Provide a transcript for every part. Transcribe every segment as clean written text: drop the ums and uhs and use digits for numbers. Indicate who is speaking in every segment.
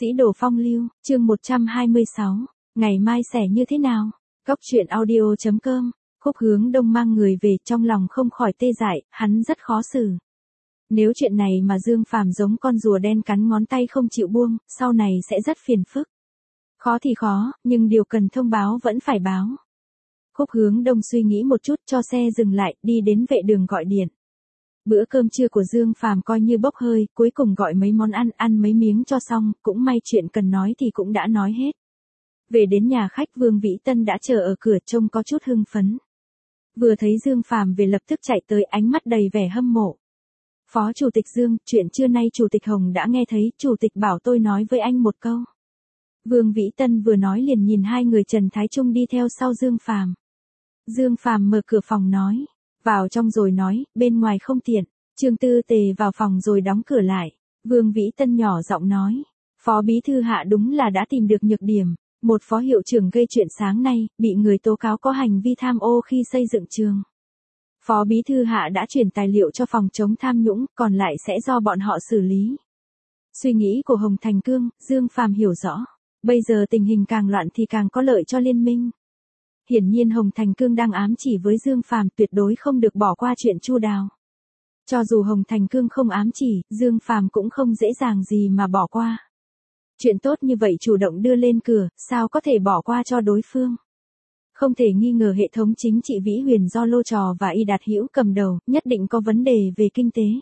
Speaker 1: Sĩ đồ phong lưu, chương 126, ngày mai sẽ như thế nào? Góc truyện audio.com, Khúc Hướng Đông mang người về trong lòng không khỏi tê dại, hắn rất khó xử. Nếu chuyện này mà Dương Phàm giống con rùa đen cắn ngón tay không chịu buông, sau này sẽ rất phiền phức. Khó thì khó, nhưng điều cần thông báo vẫn phải báo. Khúc Hướng Đông suy nghĩ một chút cho xe dừng lại, đi đến vệ đường gọi điện. Bữa cơm trưa của Dương Phàm coi như bốc hơi, cuối cùng gọi mấy món ăn mấy miếng cho xong, cũng may chuyện cần nói thì cũng đã nói hết. Về đến nhà khách Vương Vĩ Tân đã chờ ở cửa trông có chút hưng phấn. Vừa thấy Dương Phàm về lập tức chạy tới, ánh mắt đầy vẻ hâm mộ. Phó Chủ tịch Dương, chuyện trưa nay Chủ tịch Hồng đã nghe thấy, Chủ tịch bảo tôi nói với anh một câu. Vương Vĩ Tân vừa nói liền nhìn hai người Trần Thái Trung đi theo sau Dương Phàm. Dương Phàm mở cửa phòng nói. Vào trong rồi nói, bên ngoài không tiện. Trương Tư Tề vào phòng rồi đóng cửa lại. Vương Vĩ Tân nhỏ giọng nói. Phó Bí Thư Hạ đúng là đã tìm được nhược điểm. Một phó hiệu trưởng gây chuyện sáng nay, bị người tố cáo có hành vi tham ô khi xây dựng trường. Phó Bí Thư Hạ đã chuyển tài liệu cho phòng chống tham nhũng, còn lại sẽ do bọn họ xử lý. Suy nghĩ của Hồng Thành Cương, Dương Phàm hiểu rõ. Bây giờ tình hình càng loạn thì càng có lợi cho liên minh. Hiển nhiên Hồng Thành Cương đang ám chỉ với Dương Phàm tuyệt đối không được bỏ qua chuyện Chu Đào. Cho dù Hồng Thành Cương không ám chỉ, Dương Phàm cũng không dễ dàng gì mà bỏ qua. Chuyện tốt như vậy chủ động đưa lên cửa, sao có thể bỏ qua cho đối phương. Không thể nghi ngờ hệ thống chính trị Vĩ Huyền do Lô Trò và Y Đạt Hữu cầm đầu, nhất định có vấn đề về kinh tế.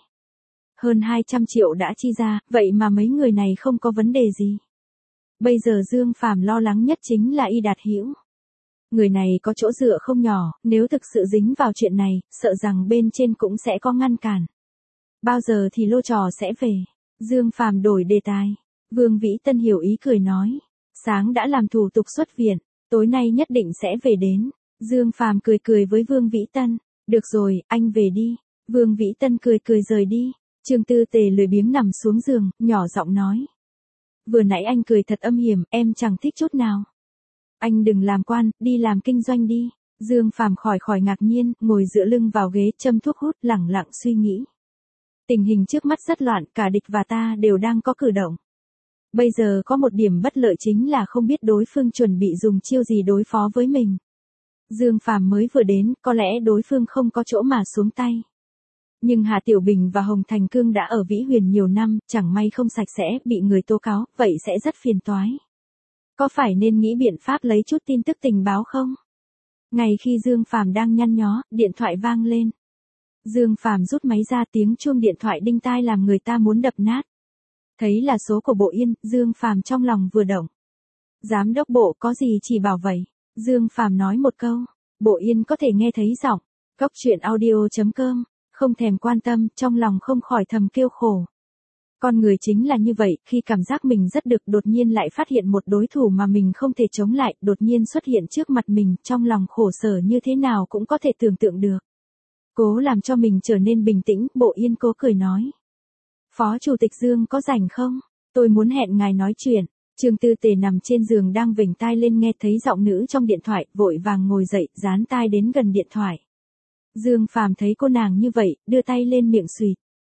Speaker 1: Hơn 200 triệu đã chi ra, vậy mà mấy người này không có vấn đề gì. Bây giờ Dương Phàm lo lắng nhất chính là Y Đạt Hữu. Người này có chỗ dựa không nhỏ, nếu thực sự dính vào chuyện này, sợ rằng bên trên cũng sẽ có ngăn cản. Bao giờ thì Lô Trò sẽ về? Dương Phàm đổi đề tài. Vương Vĩ Tân hiểu ý cười nói. Sáng đã làm thủ tục xuất viện, tối nay nhất định sẽ về đến. Dương Phàm cười với Vương Vĩ Tân. Được rồi, anh về đi. Vương Vĩ Tân cười rời đi. Trương Tư Tề lười biếng nằm xuống giường, nhỏ giọng nói. Vừa nãy anh cười thật âm hiểm, em chẳng thích chút nào. Anh đừng làm quan, đi làm kinh doanh đi. Dương Phàm khỏi ngạc nhiên, ngồi dựa lưng vào ghế châm thuốc hút, lẳng lặng suy nghĩ. Tình hình trước mắt rất loạn, cả địch và ta đều đang có cử động. Bây giờ có một điểm bất lợi chính là không biết đối phương chuẩn bị dùng chiêu gì đối phó với mình. Dương Phàm mới vừa đến, có lẽ đối phương không có chỗ mà xuống tay. Nhưng Hà Tiểu Bình và Hồng Thành Cương đã ở Vĩ Huyền nhiều năm, chẳng may không sạch sẽ, bị người tố cáo, vậy sẽ rất phiền toái. Có phải nên nghĩ biện pháp lấy chút tin tức tình báo không? Ngay khi Dương Phàm đang nhăn nhó, điện thoại vang lên. Dương Phàm rút máy ra, tiếng chuông điện thoại đinh tai làm người ta muốn đập nát. Thấy là số của Bộ Yên, Dương Phàm trong lòng vừa động. Giám đốc Bộ có gì chỉ bảo vậy? Dương Phàm nói một câu. Bộ Yên có thể nghe thấy giọng. Góc truyện audio.com, không thèm quan tâm, trong lòng không khỏi thầm kêu khổ. Con người chính là như vậy, khi cảm giác mình rất được đột nhiên lại phát hiện một đối thủ mà mình không thể chống lại, đột nhiên xuất hiện trước mặt mình, trong lòng khổ sở như thế nào cũng có thể tưởng tượng được. Cố làm cho mình trở nên bình tĩnh, Bộ Yên cố cười nói. Phó Chủ tịch Dương có rảnh không? Tôi muốn hẹn ngài nói chuyện. Trương Tư Tề nằm trên giường đang vểnh tai lên nghe thấy giọng nữ trong điện thoại, vội vàng ngồi dậy, dán tai đến gần điện thoại. Dương Phàm thấy cô nàng như vậy, đưa tay lên miệng xùyt.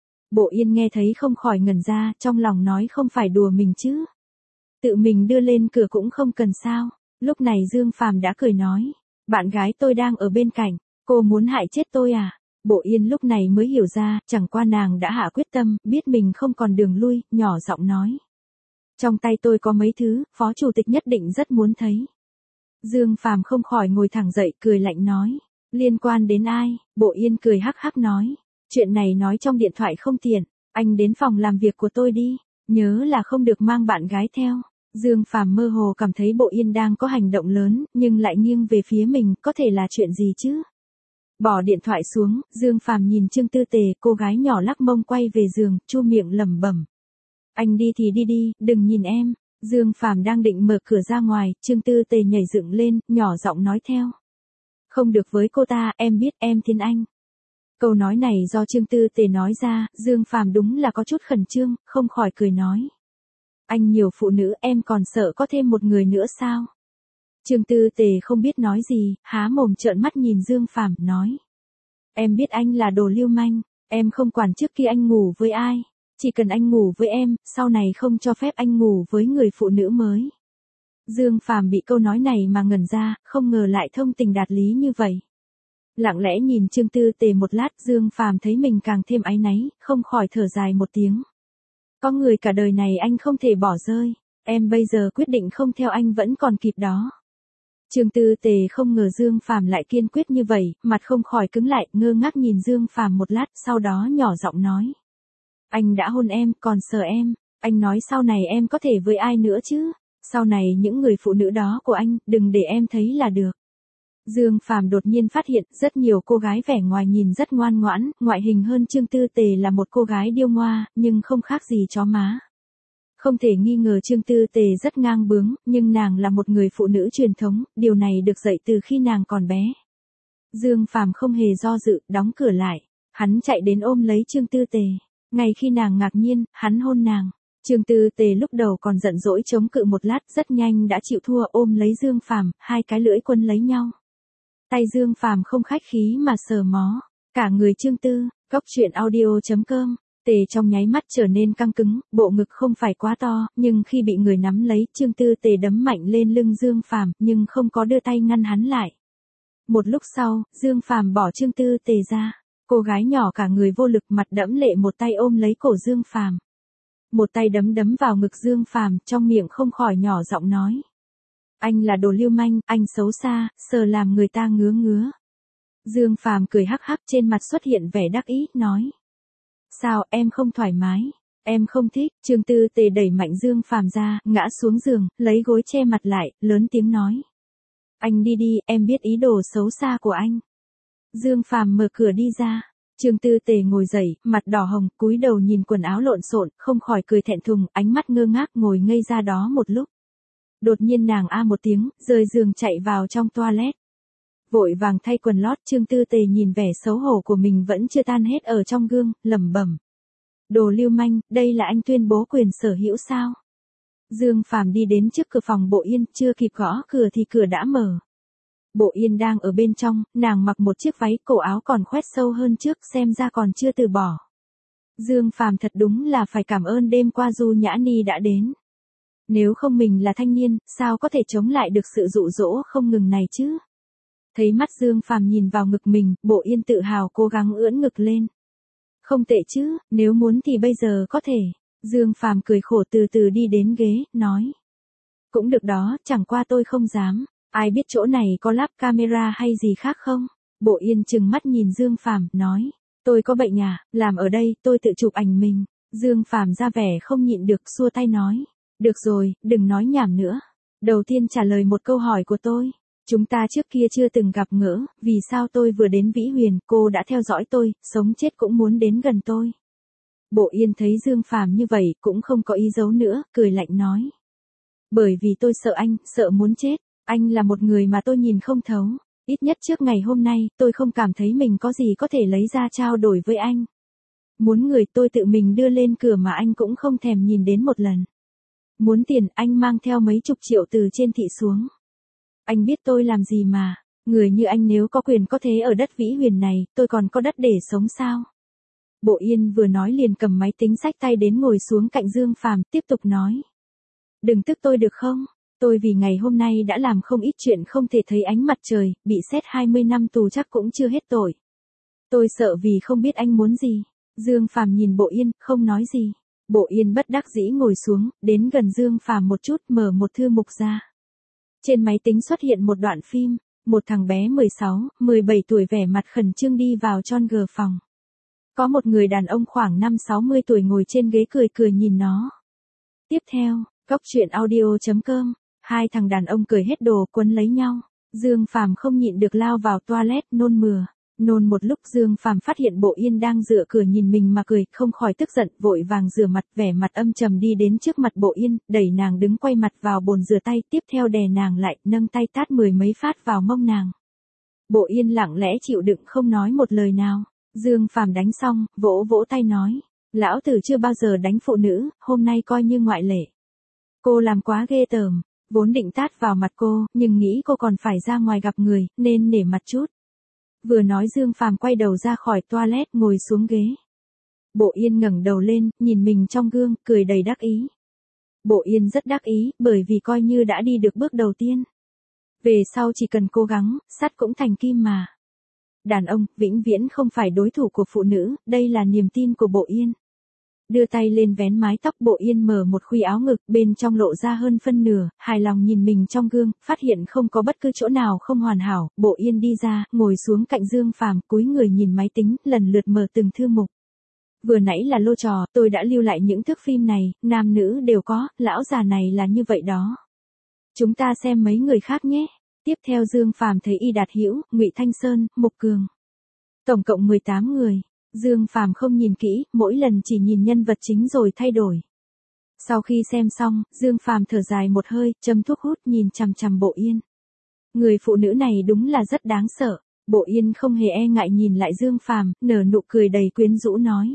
Speaker 1: Bộ Yên nghe thấy không khỏi ngẩn ra, trong lòng nói không phải đùa mình chứ. Tự mình đưa lên cửa cũng không cần sao. Lúc này Dương Phàm đã cười nói. Bạn gái tôi đang ở bên cạnh, cô muốn hại chết tôi à? Bộ Yên lúc này mới hiểu ra, chẳng qua nàng đã hạ quyết tâm, biết mình không còn đường lui, nhỏ giọng nói. Trong tay tôi có mấy thứ, Phó Chủ tịch nhất định rất muốn thấy. Dương Phàm không khỏi ngồi thẳng dậy, cười lạnh nói. Liên quan đến ai? Bộ Yên cười hắc hắc nói. Chuyện này nói trong điện thoại không tiện, anh đến phòng làm việc của tôi đi, nhớ là không được mang bạn gái theo. Dương Phàm mơ hồ cảm thấy Bộ Yên đang có hành động lớn, nhưng lại nghiêng về phía mình, có thể là chuyện gì chứ? Bỏ điện thoại xuống, Dương Phàm nhìn Trương Tư Tề, cô gái nhỏ lắc mông quay về giường, chu miệng lẩm bẩm. Anh đi thì đi, đừng nhìn em. Dương Phàm đang định mở cửa ra ngoài, Trương Tư Tề nhảy dựng lên, nhỏ giọng nói theo. Không được với cô ta, em biết, em thiên anh. Câu nói này do Trương Tư Tề nói ra, Dương Phàm đúng là có chút khẩn trương, không khỏi cười nói. Anh nhiều phụ nữ, em còn sợ có thêm một người nữa sao? Trương Tư Tề không biết nói gì, há mồm trợn mắt nhìn Dương Phàm, nói. Em biết anh là đồ lưu manh, em không quản trước khi anh ngủ với ai. Chỉ cần anh ngủ với em, sau này không cho phép anh ngủ với người phụ nữ mới. Dương Phàm bị câu nói này mà ngẩn ra, không ngờ lại thông tình đạt lý như vậy. Lặng lẽ nhìn Trương Tư Tề một lát, Dương Phàm thấy mình càng thêm áy náy, không khỏi thở dài một tiếng. Có người cả đời này anh không thể bỏ rơi, em bây giờ quyết định không theo anh vẫn còn kịp đó. Trương Tư Tề không ngờ Dương Phàm lại kiên quyết như vậy, mặt không khỏi cứng lại, ngơ ngác nhìn Dương Phàm một lát, sau đó nhỏ giọng nói. Anh đã hôn em, còn sờ em, anh nói sau này em có thể với ai nữa chứ? Sau này những người phụ nữ đó của anh, đừng để em thấy là được. Dương Phàm đột nhiên phát hiện, rất nhiều cô gái vẻ ngoài nhìn rất ngoan ngoãn, ngoại hình hơn Trương Tư Tề là một cô gái điêu ngoa, nhưng không khác gì chó má. Không thể nghi ngờ Trương Tư Tề rất ngang bướng, nhưng nàng là một người phụ nữ truyền thống, điều này được dạy từ khi nàng còn bé. Dương Phàm không hề do dự, đóng cửa lại. Hắn chạy đến ôm lấy Trương Tư Tề. Ngay khi nàng ngạc nhiên, hắn hôn nàng. Trương Tư Tề lúc đầu còn giận dỗi chống cự một lát, rất nhanh đã chịu thua, ôm lấy Dương Phàm, hai cái lưỡi quấn lấy nhau. Tay Dương Phàm không khách khí mà sờ mó. Cả người Trương Tư, Cốc.audio.com. Tề trong nháy mắt trở nên căng cứng, bộ ngực không phải quá to, nhưng khi bị người nắm lấy, Trương Tư Tề đấm mạnh lên lưng Dương Phàm, nhưng không có đưa tay ngăn hắn lại. Một lúc sau, Dương Phàm bỏ Trương Tư Tề ra. Cô gái nhỏ cả người vô lực, mặt đẫm lệ, một tay ôm lấy cổ Dương Phàm, một tay đấm vào ngực Dương Phàm, trong miệng không khỏi nhỏ giọng nói. Anh là đồ lưu manh, anh xấu xa, sờ làm người ta ngứa ngứa. Dương Phàm cười hắc hắc, trên mặt xuất hiện vẻ đắc ý, nói. Sao, em không thoải mái? Em không thích. Trương Tư Tề đẩy mạnh Dương Phàm ra, ngã xuống giường, lấy gối che mặt lại, lớn tiếng nói. Anh đi đi, em biết ý đồ xấu xa của anh. Dương Phàm mở cửa đi ra. Trương Tư Tề ngồi dậy, mặt đỏ hồng, cúi đầu nhìn quần áo lộn xộn, không khỏi cười thẹn thùng, ánh mắt ngơ ngác ngồi ngây ra đó một lúc. Đột nhiên nàng a một tiếng, rời giường chạy vào trong toilet. Vội vàng thay quần lót, Trương Tư Tề nhìn vẻ xấu hổ của mình vẫn chưa tan hết ở trong gương, lẩm bẩm. Đồ lưu manh, đây là anh tuyên bố quyền sở hữu sao? Dương Phàm đi đến trước cửa phòng Bộ Yên, chưa kịp gõ cửa thì cửa đã mở. Bộ Yên đang ở bên trong, nàng mặc một chiếc váy, cổ áo còn khoét sâu hơn trước, xem ra còn chưa từ bỏ. Dương Phàm thật đúng là phải cảm ơn đêm qua Du Nhã Ni đã đến. Nếu không mình là thanh niên, sao có thể chống lại được sự dụ dỗ không ngừng này chứ? Thấy mắt Dương Phàm nhìn vào ngực mình, Bộ Yên tự hào cố gắng ưỡn ngực lên. Không tệ chứ, nếu muốn thì bây giờ có thể. Dương Phàm cười khổ từ từ đi đến ghế, nói. Cũng được đó, chẳng qua tôi không dám. Ai biết chỗ này có lắp camera hay gì khác không? Bộ Yên trừng mắt nhìn Dương Phàm, nói. Tôi có bệnh à, làm ở đây, tôi tự chụp ảnh mình. Dương Phàm ra vẻ không nhịn được, xua tay nói. Được rồi, đừng nói nhảm nữa. Đầu tiên trả lời một câu hỏi của tôi. Chúng ta trước kia chưa từng gặp gỡ, vì sao tôi vừa đến Vĩ Huyền, cô đã theo dõi tôi, sống chết cũng muốn đến gần tôi. Bộ Yên thấy Dương Phàm như vậy, cũng không có ý giấu nữa, cười lạnh nói. Bởi vì tôi sợ anh, sợ muốn chết. Anh là một người mà tôi nhìn không thấu. Ít nhất trước ngày hôm nay, tôi không cảm thấy mình có gì có thể lấy ra trao đổi với anh. Muốn người tôi tự mình đưa lên cửa mà anh cũng không thèm nhìn đến một lần. Muốn tiền, anh mang theo mấy chục triệu từ trên thị xuống. Anh biết tôi làm gì mà, người như anh nếu có quyền có thế ở đất Vĩ Huyền này, tôi còn có đất để sống sao? Bộ Yên vừa nói liền cầm máy tính xách tay đến ngồi xuống cạnh Dương Phàm, tiếp tục nói. Đừng tức tôi được không? Tôi vì ngày hôm nay đã làm không ít chuyện không thể thấy ánh mặt trời, bị xét 20 năm tù chắc cũng chưa hết tội. Tôi sợ vì không biết anh muốn gì. Dương Phàm nhìn Bộ Yên, không nói gì. Bộ Yên bất đắc dĩ ngồi xuống, đến gần Dương Phàm một chút, mở một thư mục ra. Trên máy tính xuất hiện một đoạn phim, một thằng bé 16, 17 tuổi vẻ mặt khẩn trương đi vào John G phòng. Có một người đàn ông khoảng 5-60 tuổi ngồi trên ghế cười cười nhìn nó. Tiếp theo, Cốc.audio.com, hai thằng đàn ông cười hết đồ quấn lấy nhau. Dương Phàm không nhịn được lao vào toilet nôn mửa. Nôn một lúc Dương Phàm phát hiện Bộ Yên đang dựa cửa nhìn mình mà cười, không khỏi tức giận, vội vàng rửa mặt, vẻ mặt âm trầm đi đến trước mặt Bộ Yên, đẩy nàng đứng quay mặt vào bồn rửa tay, tiếp theo đè nàng lại, nâng tay tát 10 mấy phát vào mông nàng. Bộ Yên lặng lẽ chịu đựng không nói một lời nào. Dương Phàm đánh xong, vỗ vỗ tay nói, lão tử chưa bao giờ đánh phụ nữ, hôm nay coi như ngoại lệ. Cô làm quá ghê tởm, vốn định tát vào mặt cô, nhưng nghĩ cô còn phải ra ngoài gặp người, nên nể mặt chút. Vừa nói Dương Phàm quay đầu ra khỏi toilet ngồi xuống ghế. Bộ Yên ngẩng đầu lên, nhìn mình trong gương, cười đầy đắc ý. Bộ Yên rất đắc ý, bởi vì coi như đã đi được bước đầu tiên. Về sau chỉ cần cố gắng, sắt cũng thành kim mà. Đàn ông, vĩnh viễn không phải đối thủ của phụ nữ, đây là niềm tin của Bộ Yên. Đưa tay lên vén mái tóc, Bộ Yên mở một khuy áo ngực, bên trong lộ ra hơn phân nửa, hài lòng nhìn mình trong gương, phát hiện không có bất cứ chỗ nào không hoàn hảo, Bộ Yên đi ra, ngồi xuống cạnh Dương Phàm, cúi người nhìn máy tính, lần lượt mở từng thư mục. Vừa nãy là lô trò, tôi đã lưu lại những thước phim này, nam nữ đều có, lão già này là như vậy đó. Chúng ta xem mấy người khác nhé. Tiếp theo Dương Phàm thấy Y Đạt Hữu, Ngụy Thanh Sơn, Mục Cường. Tổng cộng 18 người. Dương Phàm không nhìn kỹ, mỗi lần chỉ nhìn nhân vật chính rồi thay đổi. Sau khi xem xong, Dương Phàm thở dài một hơi, châm thuốc hút nhìn chằm chằm Bộ Yên. Người phụ nữ này đúng là rất đáng sợ. Bộ Yên không hề e ngại nhìn lại Dương Phàm, nở nụ cười đầy quyến rũ nói.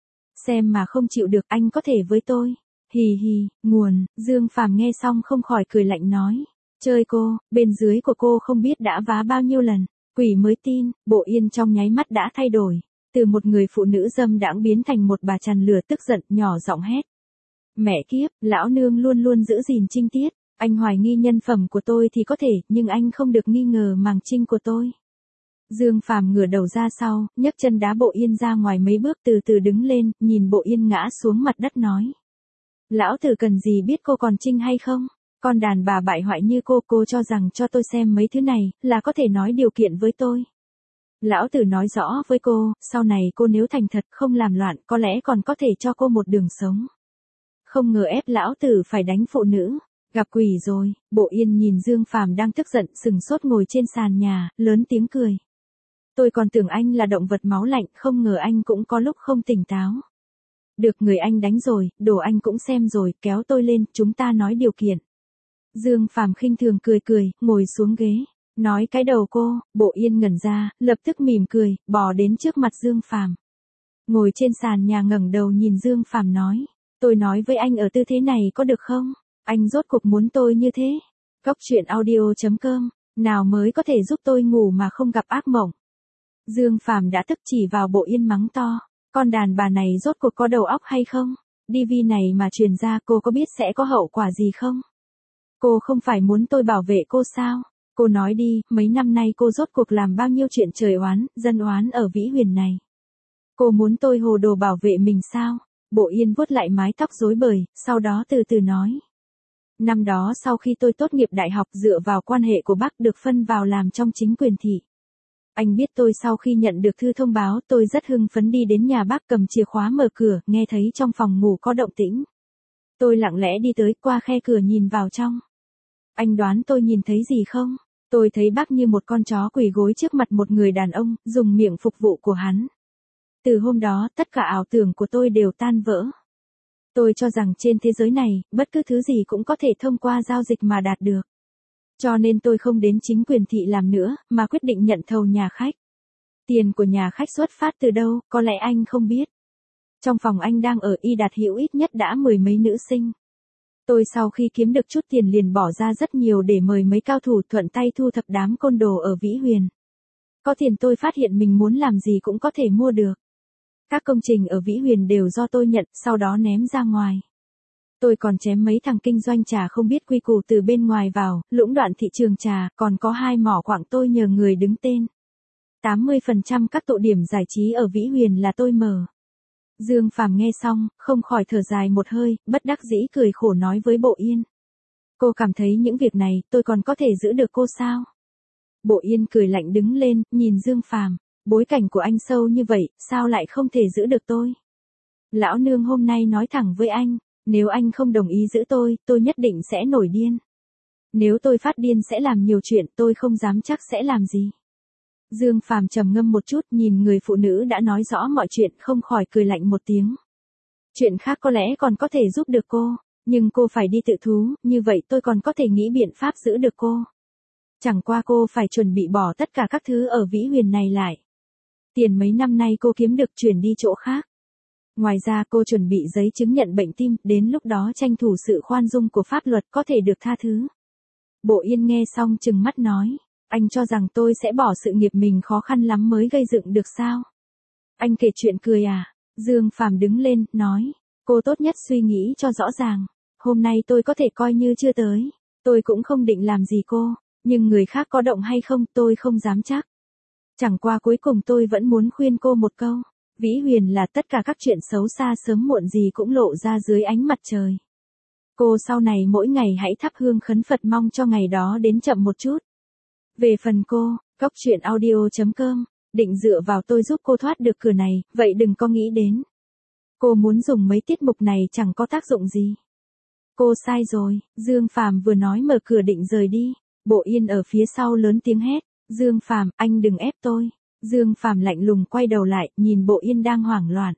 Speaker 1: Xem mà không chịu được, anh có thể với tôi. Hì hì, nguồn, Dương Phàm nghe xong không khỏi cười lạnh nói. Chơi cô, bên dưới của cô không biết đã vá bao nhiêu lần. Quỷ mới tin, Bộ Yên trong nháy mắt đã thay đổi. Từ một người phụ nữ dâm đãng biến thành một bà trằn lửa tức giận, nhỏ giọng hét. Mẹ kiếp, lão nương luôn luôn giữ gìn trinh tiết. Anh hoài nghi nhân phẩm của tôi thì có thể, nhưng anh không được nghi ngờ màng trinh của tôi. Dương Phàm ngửa đầu ra sau, nhấc chân đá Bộ Yên ra ngoài mấy bước, từ từ đứng lên, nhìn Bộ Yên ngã xuống mặt đất nói. Lão tử cần gì biết cô còn trinh hay không? Con đàn bà bại hoại như cô cho rằng cho tôi xem mấy thứ này, là có thể nói điều kiện với tôi. Lão tử nói rõ với cô, sau này cô nếu thành thật không làm loạn, có lẽ còn có thể cho cô một đường sống. Không ngờ ép lão tử phải đánh phụ nữ. Gặp quỷ rồi. Bộ Yên nhìn Dương Phàm đang tức giận, sừng sốt ngồi trên sàn nhà, lớn tiếng cười. Tôi còn tưởng anh là động vật máu lạnh, không ngờ anh cũng có lúc không tỉnh táo. Được người anh đánh rồi, đồ anh cũng xem rồi, kéo tôi lên, chúng ta nói điều kiện. Dương Phàm khinh thường cười, ngồi xuống ghế. Nói cái đầu cô. Bộ Yên ngẩn ra, lập tức mỉm cười, bò đến trước mặt Dương Phàm. Ngồi trên sàn nhà ngẩng đầu nhìn Dương Phàm nói. Tôi nói với anh ở tư thế này có được không? Anh rốt cuộc muốn tôi như thế. Cóc truyện audio.com. Nào mới có thể giúp tôi ngủ mà không gặp ác mộng. Dương Phàm đã tức chỉ vào Bộ Yên mắng to. Con đàn bà này rốt cuộc có đầu óc hay không? DV này mà truyền ra cô có biết sẽ có hậu quả gì không? Cô không phải muốn tôi bảo vệ cô sao? Cô nói đi, mấy năm nay cô rốt cuộc làm bao nhiêu chuyện trời oán, dân oán ở Vĩ Huyền này. Cô muốn tôi hồ đồ bảo vệ mình sao? Bộ Yên vuốt lại mái tóc rối bời, sau đó từ từ nói. Năm đó sau khi tôi tốt nghiệp đại học dựa vào quan hệ của bác được phân vào làm trong chính quyền thị. Anh biết tôi sau khi nhận được thư thông báo tôi rất hưng phấn đi đến nhà bác cầm chìa khóa mở cửa, nghe thấy trong phòng ngủ có động tĩnh. Tôi lặng lẽ đi tới qua khe cửa nhìn vào trong. Anh đoán tôi nhìn thấy gì không? Tôi thấy bác như một con chó quỳ gối trước mặt một người đàn ông, dùng miệng phục vụ của hắn. Từ hôm đó, tất cả ảo tưởng của tôi đều tan vỡ. Tôi cho rằng trên thế giới này, bất cứ thứ gì cũng có thể thông qua giao dịch mà đạt được. Cho nên tôi không đến chính quyền thị làm nữa, mà quyết định nhận thầu nhà khách. Tiền của nhà khách xuất phát từ đâu, có lẽ anh không biết. Trong phòng anh đang ở Y Đạt Hữu ít nhất đã 10 mấy nữ sinh. Tôi sau khi kiếm được chút tiền liền bỏ ra rất nhiều để mời mấy cao thủ thuận tay thu thập đám côn đồ ở Vĩ Huyền. Có tiền tôi phát hiện mình muốn làm gì cũng có thể mua được. Các công trình ở Vĩ Huyền đều do tôi nhận, sau đó ném ra ngoài. Tôi còn chém mấy thằng kinh doanh trà không biết quy củ từ bên ngoài vào, lũng đoạn thị trường trà, còn có 2 mỏ quặng tôi nhờ người đứng tên. 80% các tụ điểm giải trí ở Vĩ Huyền là tôi mở. Dương Phàm nghe xong, không khỏi thở dài một hơi, bất đắc dĩ cười khổ nói với Bộ Yên. Cô cảm thấy những việc này, tôi còn có thể giữ được cô sao? Bộ Yên cười lạnh đứng lên, nhìn Dương Phàm. Bối cảnh của anh sâu như vậy, sao lại không thể giữ được tôi? Lão nương hôm nay nói thẳng với anh, nếu anh không đồng ý giữ tôi nhất định sẽ nổi điên. Nếu tôi phát điên sẽ làm nhiều chuyện, tôi không dám chắc sẽ làm gì. Dương Phàm trầm ngâm một chút, nhìn người phụ nữ đã nói rõ mọi chuyện, không khỏi cười lạnh một tiếng. Chuyện khác có lẽ còn có thể giúp được cô, nhưng cô phải đi tự thú, như vậy tôi còn có thể nghĩ biện pháp giữ được cô. Chẳng qua cô phải chuẩn bị bỏ tất cả các thứ ở Vĩ Huyền này lại. Tiền mấy năm nay cô kiếm được chuyển đi chỗ khác. Ngoài ra cô chuẩn bị giấy chứng nhận bệnh tim, đến lúc đó tranh thủ sự khoan dung của pháp luật có thể được tha thứ. Bộ Yên nghe xong trừng mắt nói, anh cho rằng tôi sẽ bỏ sự nghiệp mình khó khăn lắm mới gây dựng được sao? Anh kể chuyện cười à? Dương Phàm đứng lên, nói, cô tốt nhất suy nghĩ cho rõ ràng. Hôm nay tôi có thể coi như chưa tới. Tôi cũng không định làm gì cô, nhưng người khác có động hay không tôi không dám chắc. Chẳng qua cuối cùng tôi vẫn muốn khuyên cô một câu. Vĩ Huyền là tất cả các chuyện xấu xa sớm muộn gì cũng lộ ra dưới ánh mặt trời. Cô sau này mỗi ngày hãy thắp hương khấn Phật mong cho ngày đó đến chậm một chút. Về phần cô, coctruyện.audio.com, định dựa vào tôi giúp cô thoát được cửa này, vậy đừng có nghĩ đến. Cô muốn dùng mấy tiết mục này chẳng có tác dụng gì. Cô sai rồi, Dương Phàm vừa nói mở cửa định rời đi. Bộ Yên ở phía sau lớn tiếng hét, Dương Phàm, anh đừng ép tôi. Dương Phàm lạnh lùng quay đầu lại, nhìn Bộ Yên đang hoảng loạn.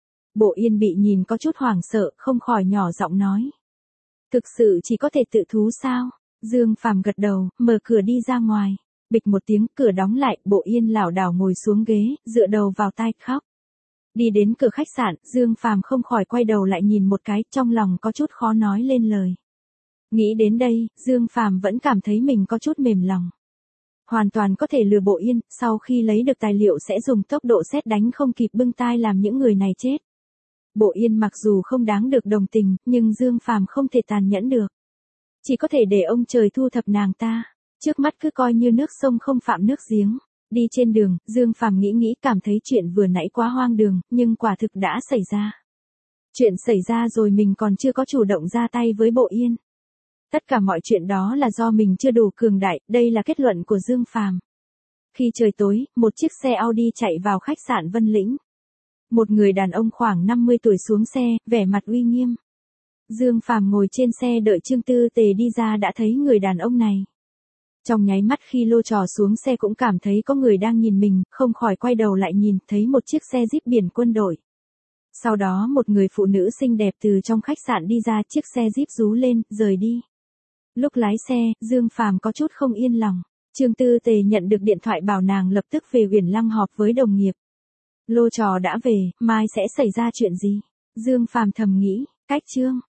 Speaker 1: Bộ Yên bị nhìn có chút hoảng sợ, không khỏi nhỏ giọng nói. Thực sự chỉ có thể tự thú sao? Dương Phàm gật đầu, mở cửa đi ra ngoài. Bịch một tiếng, cửa đóng lại, Bộ Yên lảo đảo ngồi xuống ghế, dựa đầu vào tai khóc. Đi đến cửa khách sạn, Dương Phàm không khỏi quay đầu lại nhìn một cái, trong lòng có chút khó nói lên lời. Nghĩ đến đây, Dương Phàm vẫn cảm thấy mình có chút mềm lòng. Hoàn toàn có thể lừa Bộ Yên, sau khi lấy được tài liệu sẽ dùng tốc độ sét đánh không kịp bưng tai làm những người này chết. Bộ Yên mặc dù không đáng được đồng tình, nhưng Dương Phàm không thể tàn nhẫn được. Chỉ có thể để ông trời thu thập nàng ta. Trước mắt cứ coi như nước sông không phạm nước giếng. Đi trên đường, Dương Phàm nghĩ cảm thấy chuyện vừa nãy quá hoang đường, nhưng quả thực đã xảy ra. Chuyện xảy ra rồi mình còn chưa có chủ động ra tay với Bộ Yên. Tất cả mọi chuyện đó là do mình chưa đủ cường đại, đây là kết luận của Dương Phàm. Khi trời tối, một chiếc xe Audi chạy vào khách sạn Vân Lĩnh. Một người đàn ông khoảng 50 tuổi xuống xe, vẻ mặt uy nghiêm. Dương Phàm ngồi trên xe đợi Trương Tư Tề đi ra đã thấy người đàn ông này. Trong nháy mắt khi lô trò xuống xe cũng cảm thấy có người đang nhìn mình, không khỏi quay đầu lại nhìn, thấy một chiếc xe Jeep biển quân đội. Sau đó một người phụ nữ xinh đẹp từ trong khách sạn đi ra, chiếc xe Jeep rú lên, rời đi. Lúc lái xe, Dương Phàm có chút không yên lòng. Trương Tư Tề nhận được điện thoại bảo nàng lập tức về Uyển Lăng họp với đồng nghiệp. Lô trò đã về, mai sẽ xảy ra chuyện gì? Dương Phàm thầm nghĩ, cách Trương